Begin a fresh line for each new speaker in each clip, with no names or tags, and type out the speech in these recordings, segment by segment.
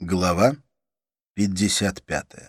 Глава 55.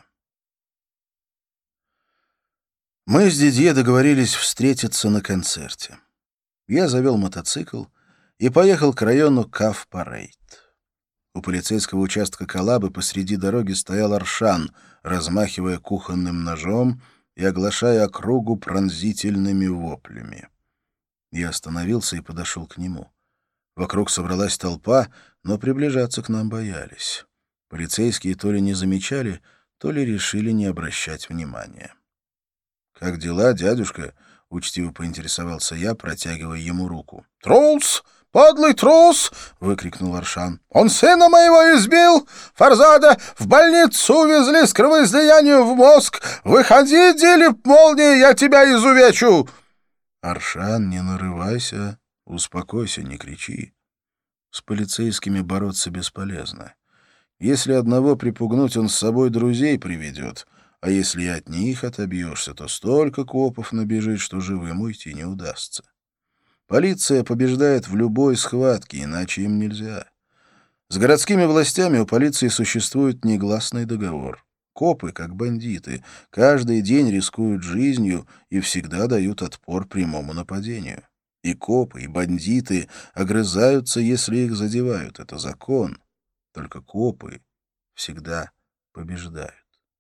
Мы с Дидье договорились встретиться на концерте. Я завел мотоцикл и поехал к району Кав-Парейд. У полицейского участка Калабы посреди дороги стоял Аршан, размахивая кухонным ножом и оглашая округу пронзительными воплями. Я остановился и подошел к нему. Вокруг собралась толпа, но приближаться к нам боялись. Полицейские то ли не замечали, то ли решили не обращать внимания. «Как дела, дядюшка?» — учтиво поинтересовался я, протягивая ему руку.
«Трус! Подлый трус!» — выкрикнул Аршан. «Он сына моего избил! Фарзада в больницу увезли с кровоизлиянием в мозг! Выходи, Дилип, молния, я тебя изувечу!»
«Аршан, не нарывайся, успокойся, не кричи. С полицейскими бороться бесполезно. Если одного припугнуть, он с собой друзей приведет, а если и от них отобьешься, то столько копов набежит, что живым уйти не удастся. Полиция побеждает в любой схватке, иначе им нельзя. С городскими властями у полиции существует негласный договор. Копы, как бандиты, каждый день рискуют жизнью и всегда дают отпор прямому нападению. И копы, и бандиты огрызаются, если их задевают. Это закон. Только копы всегда побеждают.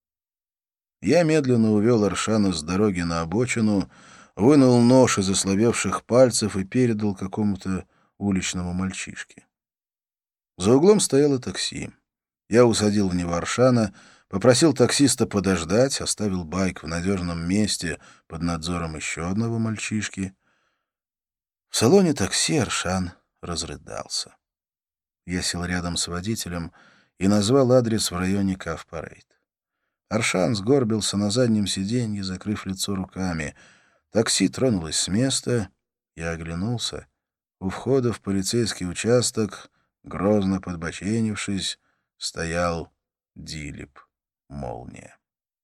Я медленно увел Аршана с дороги на обочину, вынул нож из ослабевших пальцев и передал какому-то уличному мальчишке. За углом стояло такси. Я усадил в него Аршана, попросил таксиста подождать, оставил байк в надежном месте под надзором еще одного мальчишки. В салоне такси Аршан разрыдался. Я сел рядом с водителем и назвал адрес в районе Кав-Парейд. Аршан сгорбился на заднем сиденье, закрыв лицо руками. Такси тронулось с места. Я оглянулся. У входа в полицейский участок, грозно подбоченившись, стоял Дилип Молния.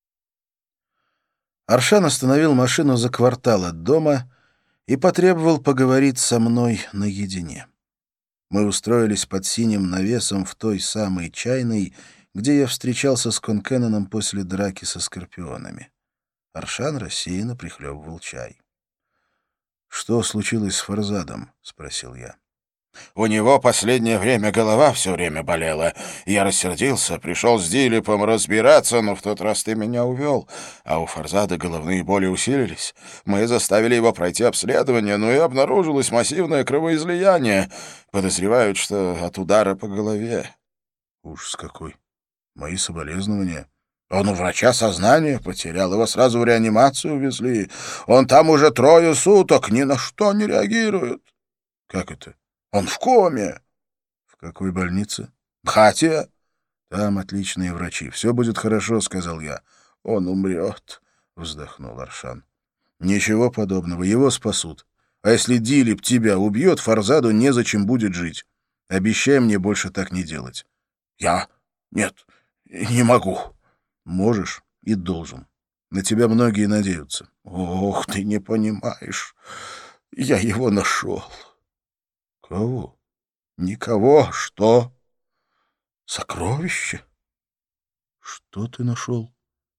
Аршан остановил машину за квартал от дома и потребовал поговорить со мной наедине. Мы устроились под синим навесом в той самой чайной, где я встречался с Конкеноном после драки со скорпионами. Аршан рассеянно прихлебывал чай. «Что случилось с Фарзадом?» — спросил я.
«У него последнее время голова все время болела. Я рассердился, пришел с Дилипом разбираться, но в тот раз ты меня увел. А у Фарзада головные боли усилились. Мы заставили его пройти обследование, но и обнаружилось массивное кровоизлияние. Подозревают, что от удара по голове».
«Ужас какой! Мои соболезнования».
«Он у врача сознание потерял, его сразу в реанимацию увезли. Он там уже 3 суток, ни на что не реагирует».
«Как это?
Он в коме».
В какой больнице?»
«Бхатия».
«Там отличные врачи. Все будет хорошо», — сказал я.
«Он умрет»,
— вздохнул Аршан. «Ничего подобного. Его спасут. А если Дилип тебя убьет, Фарзаду незачем будет жить. Обещай мне больше так не делать».
«Я? Нет, не могу».
«Можешь и должен. На тебя многие надеются».
«Ох, ты не понимаешь. Я его нашел».
«Кого?»
«Никого. Что?» «Сокровище».
«Что ты нашел?»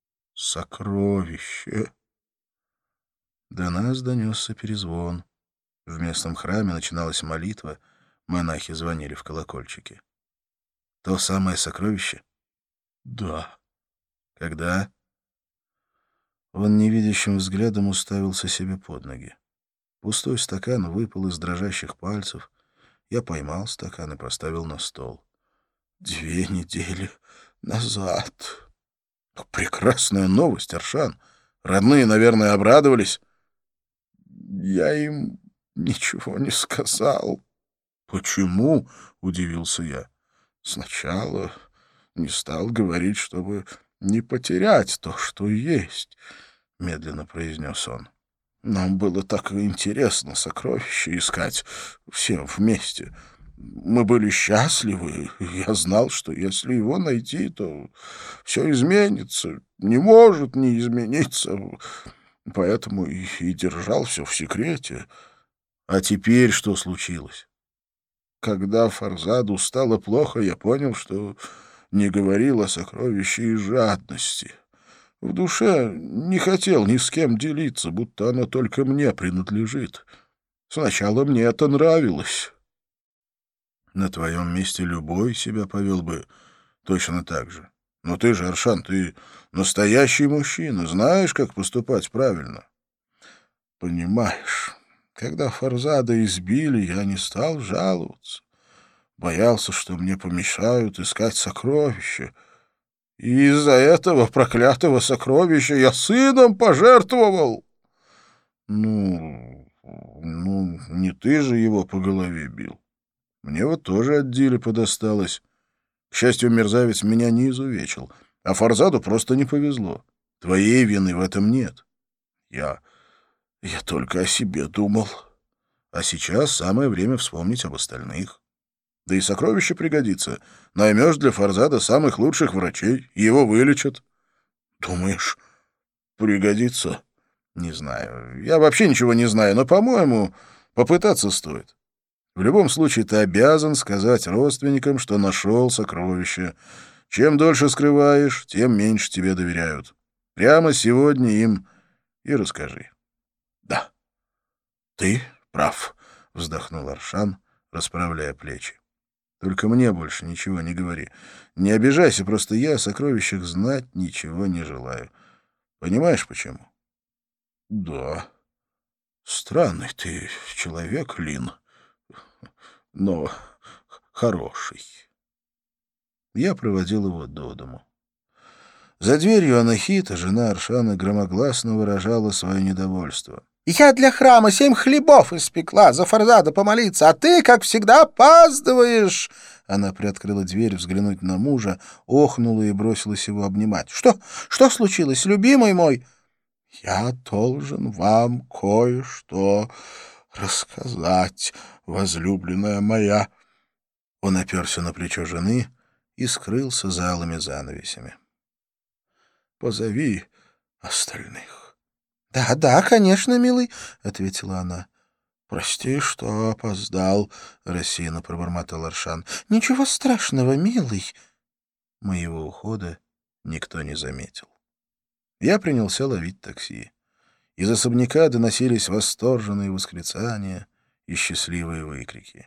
«Сокровище».
До нас донесся перезвон. В местном храме начиналась молитва. Монахи звонили в колокольчики. «То самое сокровище?»
«Да».
«Когда?» Он невидящим взглядом уставился себе под ноги. Пустой стакан выпал из дрожащих пальцев. Я поймал стакан и поставил на стол.
2 недели назад.
Прекрасная новость, Аршан. Родные, наверное, обрадовались.
Я им ничего не сказал.
Почему? — удивился я.
Сначала не стал говорить, чтобы не потерять то, что есть, — медленно произнес он. Нам было так интересно сокровища искать всем вместе. Мы были счастливы. Я знал, что если его найти, то все изменится. Не может не измениться. Поэтому и держал все в секрете.
А теперь что случилось?
Когда Фарзаду стало плохо, я понял, что не говорил о сокровище из жадности. В душе не хотел ни с кем делиться, будто оно только мне принадлежит. Сначала мне это нравилось. На твоем месте любой себя повел бы точно так же. Но ты же, Аршан, ты настоящий мужчина, знаешь, как поступать правильно. Понимаешь, когда Фарзада избили, я не стал жаловаться. Боялся, что мне помешают искать сокровища. И из-за этого проклятого сокровища я сыном пожертвовал. Не ты же его по голове бил. Мне вот тоже от Дилипа досталось. К счастью, мерзавец меня не изувечил, а Фарзаду просто не повезло. Твоей вины в этом нет. Я только о себе думал. А сейчас самое время вспомнить об остальных. Да и сокровище пригодится. Наймешь для Фарзада самых лучших врачей, и его вылечат. Думаешь, пригодится? Не знаю. Я вообще ничего не знаю, но, по-моему, попытаться стоит. В любом случае, ты обязан сказать родственникам, что нашел сокровище. Чем дольше скрываешь, тем меньше тебе доверяют. Прямо сегодня им и расскажи. — Да, ты прав, — вздохнул Аршан, расправляя плечи. — Только мне больше ничего не говори. Не обижайся, просто я о сокровищах знать ничего не желаю. Понимаешь, почему? — Да. Странный ты человек, Лин. Но хороший. Я проводил его до дому. За дверью Анахита, жена Аршана, громогласно выражала свое недовольство. «Я для храма 7 хлебов испекла, за Фарзада помолиться, а ты, как всегда, опаздываешь!» Она приоткрыла дверь взглянуть на мужа, охнула и бросилась его обнимать. «Что случилось, любимый мой?» «Я должен вам кое-что рассказать, возлюбленная моя». Он оперся на плечо жены и скрылся за алыми занавесями. «Позови остальных». «Да, конечно, милый», — ответила она. «Прости, что опоздал», — рассеянно пробормотал Аршан. «Ничего страшного, милый». Моего ухода никто не заметил. Я принялся ловить такси. Из особняка доносились восторженные восклицания и счастливые выкрики.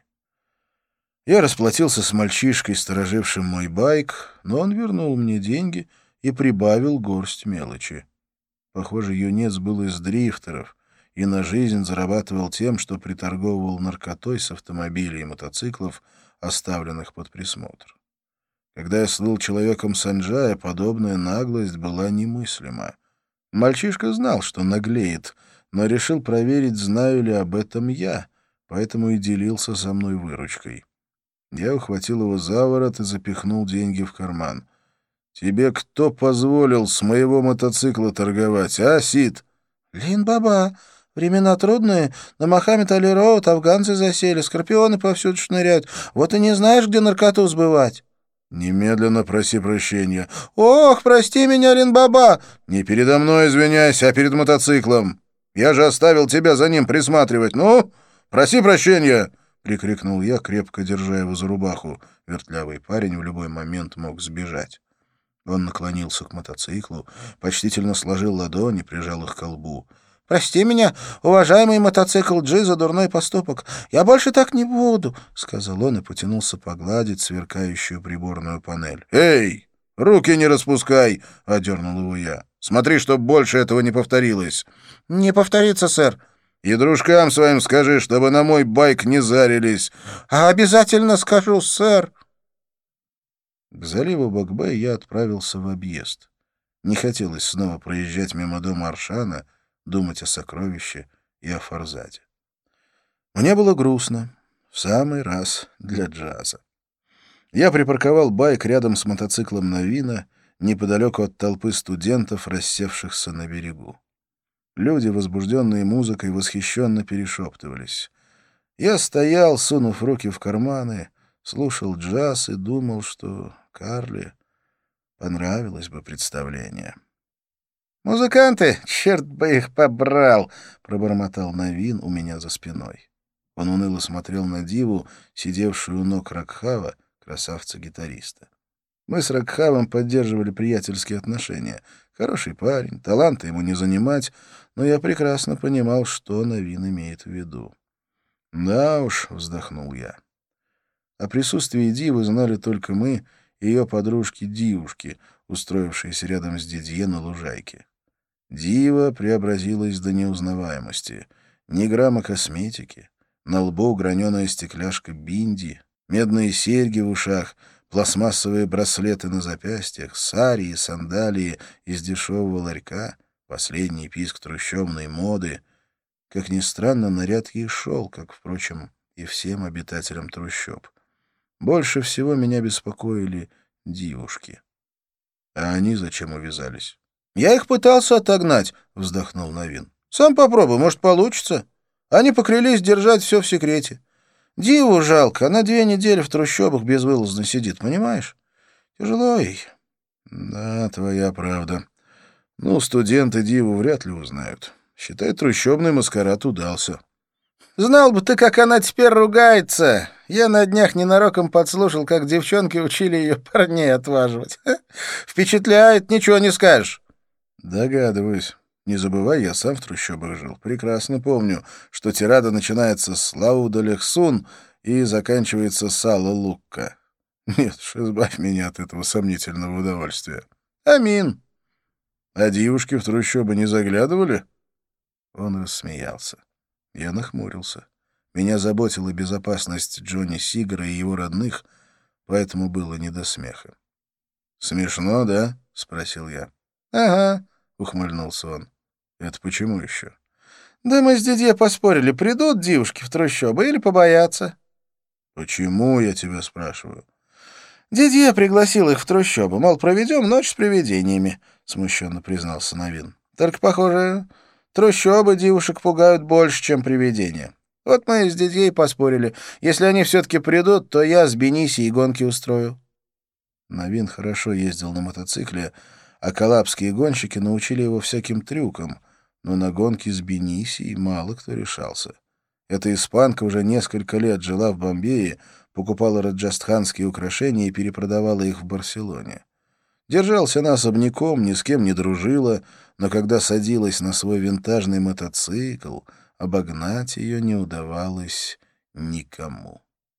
Я расплатился с мальчишкой, сторожившим мой байк, но он вернул мне деньги и прибавил горсть мелочи. Похоже, юнец был из дрифтеров и на жизнь зарабатывал тем, что приторговывал наркотой с автомобилей и мотоциклов, оставленных под присмотр. Когда я слыл человеком Санджая, подобная наглость была немыслима. Мальчишка знал, что наглеет, но решил проверить, знаю ли об этом я, поэтому и делился со мной выручкой. Я ухватил его за ворот и запихнул деньги в карман. «Тебе кто позволил с моего мотоцикла торговать, а, Сид?» «Лин-баба, времена трудные. На Мохаммед-Али-Роуд афганцы засели, скорпионы повсюду шныряют. Вот и не знаешь, где наркоту сбывать». «Немедленно проси прощения». «Ох, прости меня, Лин-баба!» «Не передо мной извиняйся, а перед мотоциклом. Я же оставил тебя за ним присматривать. Ну, проси прощения!» — прикрикнул я, крепко держа его за рубаху. Вертлявый парень в любой момент мог сбежать. Он наклонился к мотоциклу, почтительно сложил ладони, прижал их к колбу. «Прости меня, уважаемый мотоцикл Джи, за дурной поступок. Я больше так не буду», — сказал он и потянулся погладить сверкающую приборную панель. «Эй, руки не распускай!» — одернул его я. «Смотри, чтоб больше этого не повторилось». «Не повторится, сэр». «И дружкам своим скажи, чтобы на мой байк не зарились». «Обязательно скажу, сэр». К заливу Бакбэй я отправился в объезд. Не хотелось снова проезжать мимо дома Аршана, думать о сокровище и о Фарзаде. Мне было грустно. В самый раз для джаза. Я припарковал байк рядом с мотоциклом Навина, неподалеку от толпы студентов, рассевшихся на берегу. Люди, возбужденные музыкой, восхищенно перешептывались. Я стоял, сунув руки в карманы, слушал джаз и думал, что Карли понравилось бы представление. «Музыканты, черт бы их побрал!» — пробормотал Навин у меня за спиной. Он уныло смотрел на Диву, сидевшую у ног Ракхава, красавца-гитариста.
Мы с Ракхавом поддерживали приятельские отношения. Хороший парень, таланта ему не занимать, но я прекрасно понимал, что Навин имеет в виду. «Да уж», — вздохнул я. О присутствии Дивы знали только мы и ее подружки-дивушки, устроившиеся рядом с Дидье на лужайке. Дива преобразилась до неузнаваемости. Ни грамма косметики. На лбу граненая стекляшка бинди, медные серьги в ушах, пластмассовые браслеты на запястьях, сари и сандалии из дешевого ларька, последний писк трущобной моды. Как ни странно, наряд ей шел, как, впрочем, и всем обитателям трущоб. Больше всего меня беспокоили девушки. А они зачем увязались? «Я их пытался отогнать», — вздохнул Навин. «Сам попробуй, может, получится. Они поклялись держать все в секрете. Диву жалко, она 2 недели в трущобах безвылазно сидит, понимаешь? Тяжело ей». «Да, твоя правда. Ну, студенты Диву вряд ли узнают. Считай, трущобный маскарад удался». «Знал бы ты, как она теперь ругается. Я на днях ненароком подслушал, как девчонки учили ее парней отваживать. Впечатляет, ничего не скажешь». «Догадываюсь. Не забывай, я сам в трущобах жил. Прекрасно помню, что тирада начинается с Лаудалехсун и заканчивается с Алла Лукка. Нет уж, избавь меня от этого сомнительного удовольствия». «Амин». «А девушки в трущобы не заглядывали?» Он рассмеялся. Я нахмурился. Меня заботила безопасность Джонни Сигара и его родных, поэтому было не до смеха. «Смешно, да?» — спросил я. «Ага», — ухмыльнулся он. «Это почему еще?» «Да мы с Дидье поспорили, придут девушки в трущобы или побоятся». «Почему, я тебя спрашиваю?» «Дидье пригласил их в трущобы, мол, проведем ночь с привидениями», — смущенно признался Навин. «Только, похоже, трущобы девушек пугают больше, чем привидения. Вот мы с Дидье и поспорили. Если они все-таки придут, то я с Бениси гонки устрою». Навин хорошо ездил на мотоцикле, а калабские гонщики научили его всяким трюкам, но на гонки с Бенисией мало кто решался. Эта испанка уже несколько лет жила в Бомбее, покупала раджастханские украшения и перепродавала их в Барселоне. Держалась она особняком, ни с кем не дружила, но когда садилась на свой винтажный мотоцикл, обогнать ее не удавалось никому.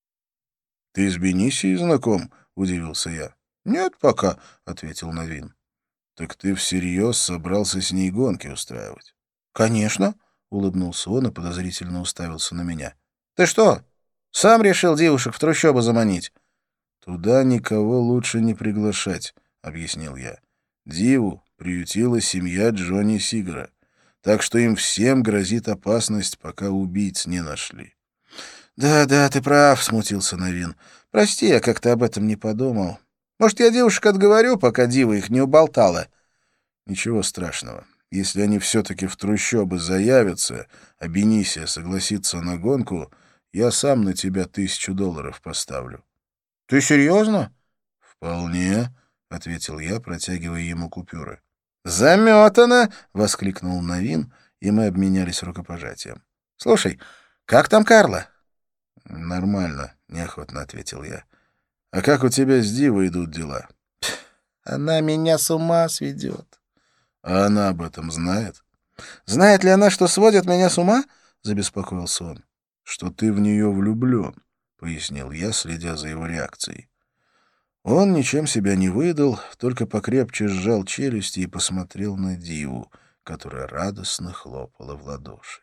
— Ты с Бенисией знаком? — удивился я. — Нет пока, — ответил Навин. — Так ты всерьез собрался с ней гонки устраивать? — Конечно, — улыбнулся он и подозрительно уставился на меня. — Ты что, сам решил девушек в трущобы заманить? — Туда никого лучше не приглашать, — объяснил я. Диву приютила семья Джонни Сигара, так что им всем грозит опасность, пока убийц не нашли. — Да, ты прав, — смутился Навин. — Прости, я как-то об этом не подумал. Может, я девушек отговорю, пока Дива их не уболтала? — Ничего страшного. Если они все-таки в трущобы заявятся, а Бенисия согласится на гонку, я сам на тебя $1000 поставлю. — Ты серьезно? — Вполне, — ответил я, протягивая ему купюры. — Заметано! — воскликнул Навин, и мы обменялись рукопожатием. — Слушай, как там Карла? — Нормально, — неохотно ответил я. — А как у тебя с Дивой идут дела? — Она меня с ума сведет. — А она об этом знает? — Знает ли она, что сводит меня с ума? — забеспокоился он. — Что ты в нее влюблен, — пояснил я, следя за его реакцией. Он ничем себя не выдал, только покрепче сжал челюсти и посмотрел на Диву, которая радостно хлопала в ладоши.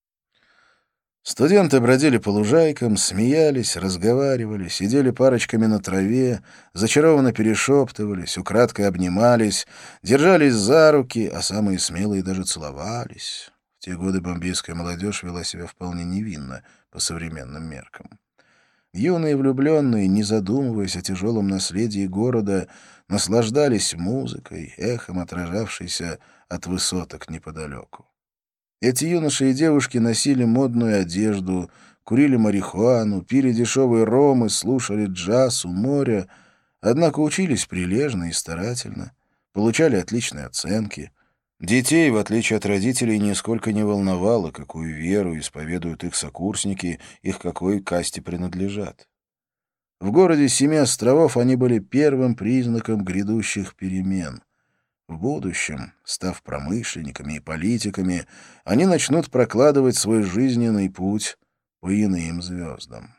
Студенты бродили по лужайкам, смеялись, разговаривали, сидели парочками на траве, зачарованно перешептывались, украдкой обнимались, держались за руки, а самые смелые даже целовались. В те годы бомбейская молодежь вела себя вполне невинно по современным меркам. Юные влюбленные, не задумываясь о тяжелом наследии города, наслаждались музыкой, эхом отражавшейся от высоток неподалеку. Эти юноши и девушки носили модную одежду, курили марихуану, пили дешевые ромы, слушали джаз у моря, однако учились прилежно и старательно, получали отличные оценки. Детей, в отличие от родителей, нисколько не волновало, какую веру исповедуют их сокурсники и к какой касте принадлежат. В городе Семи островов они были первым признаком грядущих перемен. В будущем, став промышленниками и политиками, они начнут прокладывать свой жизненный путь по иным звездам.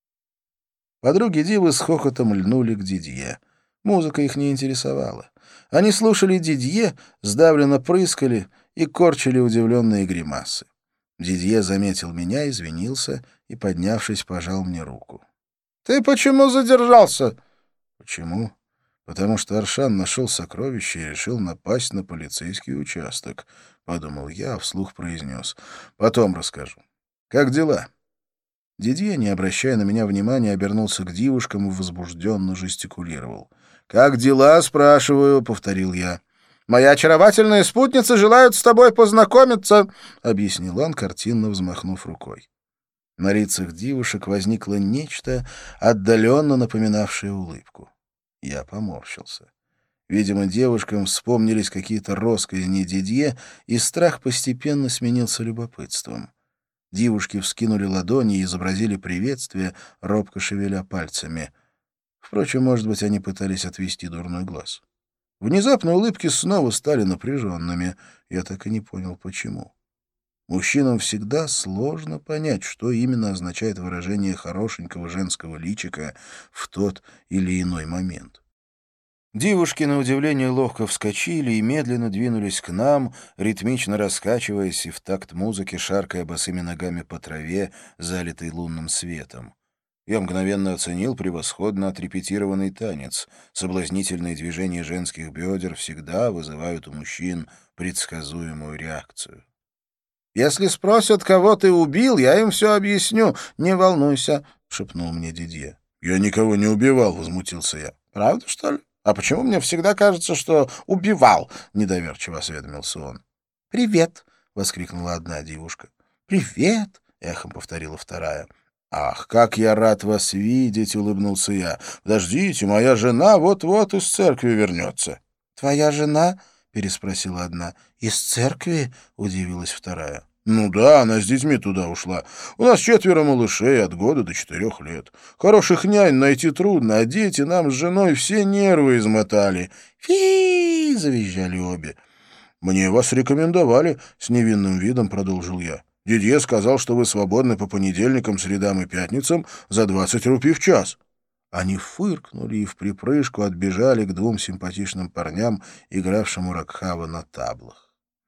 Подруги Дивы с хохотом льнули к Дидье. Музыка их не интересовала. Они слушали Дидье, сдавленно прыскали и корчили удивленные гримасы. Дидье заметил меня, извинился и, поднявшись, пожал мне руку. — Ты почему задержался? — Почему? Потому что Аршан нашел сокровище и решил напасть на полицейский участок, — подумал я, а вслух произнес. — Потом расскажу. Как дела? Дидье, не обращая на меня внимания, обернулся к девушкам и возбужденно жестикулировал. — Как дела, спрашиваю, — повторил я. — Моя очаровательная спутница желает с тобой познакомиться, — объяснил он, картинно взмахнув рукой. На лицах девушек возникло нечто, отдаленно напоминавшее улыбку. Я поморщился. Видимо, девушкам вспомнились какие-то россказни Дидье, и страх постепенно сменился любопытством. Девушки вскинули ладони и изобразили приветствие, робко шевеля пальцами. Впрочем, может быть, они пытались отвести дурной глаз. Внезапно улыбки снова стали напряженными. Я так и не понял, почему. Мужчинам всегда сложно понять, что именно означает выражение хорошенького женского личика в тот или иной момент. Девушки, на удивление, ловко вскочили и медленно двинулись к нам, ритмично раскачиваясь и в такт музыки шаркая босыми ногами по траве, залитой лунным светом. Я мгновенно оценил превосходно отрепетированный танец. Соблазнительные движения женских бедер всегда вызывают у мужчин предсказуемую реакцию. «Если спросят, кого ты убил, я им все объясню. Не волнуйся», — шепнул мне Дидье. «Я никого не убивал», — возмутился я. «Правда, что ли? А почему мне всегда кажется, что убивал?» — недоверчиво осведомился он. «Привет!» — воскликнула одна девушка. «Привет!» — эхом повторила вторая. «Ах, как я рад вас видеть!» — улыбнулся я. «Подождите, моя жена вот-вот из церкви вернется». «Твоя жена?» — переспросила одна. «Из церкви?» — удивилась вторая. «Ну да, она с детьми туда ушла. У нас 4 малышей от 1 до 4 лет. Хороших нянь найти трудно, а дети нам с женой все нервы измотали». «Фи!» — завизжали обе. «Мне вас рекомендовали», — с невинным видом продолжил я. «Дидье сказал, что вы свободны по понедельникам, средам и пятницам за 20 рупий в час». Они фыркнули и вприпрыжку отбежали к 2 симпатичным парням, игравшим у Ракхава на таблах.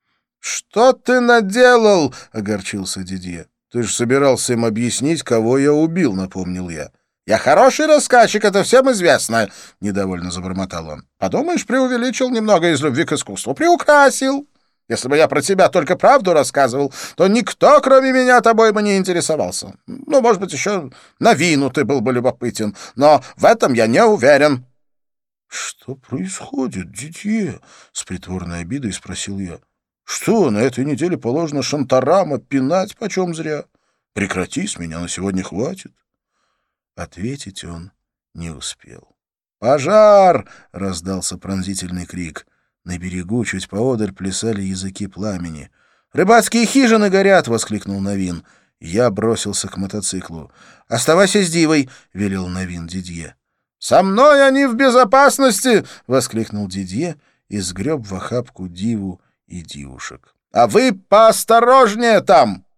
«Что ты наделал?» — огорчился Дидье. «Ты же собирался им объяснить, кого я убил», — напомнил я. «Я хороший рассказчик, это всем известно», — недовольно забормотал он. «Подумаешь, преувеличил немного из любви к искусству, приукрасил. Если бы я про тебя только правду рассказывал, то никто, кроме меня, тобой бы не интересовался. Ну, может быть, еще на вину ты был бы любопытен, но в этом я не уверен». «Что происходит, Дидье?» — с притворной обидой спросил я. «Что, на этой неделе положено Шантарама пинать почем зря? Прекрати, с меня на сегодня хватит». Ответить он не успел. «Пожар!» — раздался пронзительный крик. На берегу, чуть поодаль, плясали языки пламени. «Рыбацкие хижины горят!» — воскликнул Новин. Я бросился к мотоциклу. «Оставайся с Дивой!» — велел Новин Дидье. «Со мной они в безопасности!» — воскликнул Дидье и сгреб в охапку Диву и девушек. «А вы поосторожнее там!»